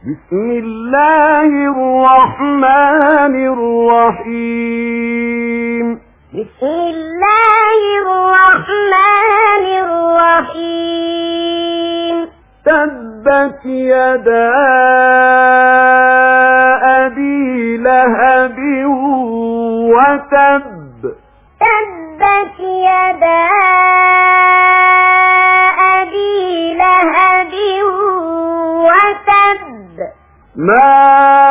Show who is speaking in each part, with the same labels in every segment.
Speaker 1: بسم الله الرحمن الرحيم.
Speaker 2: بسم الله الرحمن الرحيم.
Speaker 1: تبت يدا أبي لهب وتب.
Speaker 2: تبت يدا أبي لهب وتب.
Speaker 1: ما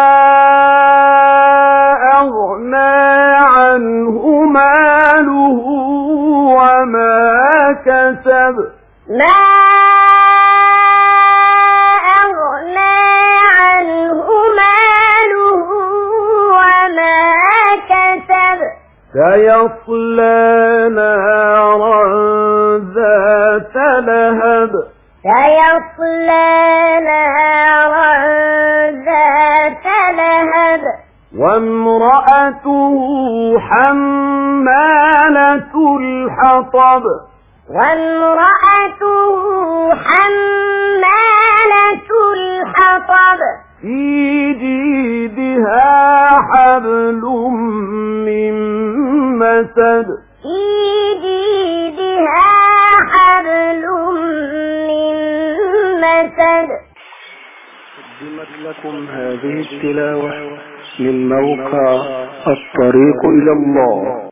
Speaker 1: أغنى عنه ماله وما كسب.
Speaker 2: ما أغنى عنه ماله وما كسب.
Speaker 1: سيصلى نارا ذات لهب.
Speaker 2: سيصلى نارا ذات لهب.
Speaker 1: وامرأته حمالة الحطب.
Speaker 2: وامرأته حمالة الحطب.
Speaker 1: في جيدها حبل من مسد.
Speaker 2: في جيدها حبل من مسد.
Speaker 3: قدمت لكم هذه التلاوة من موقع الطريق إلى الله.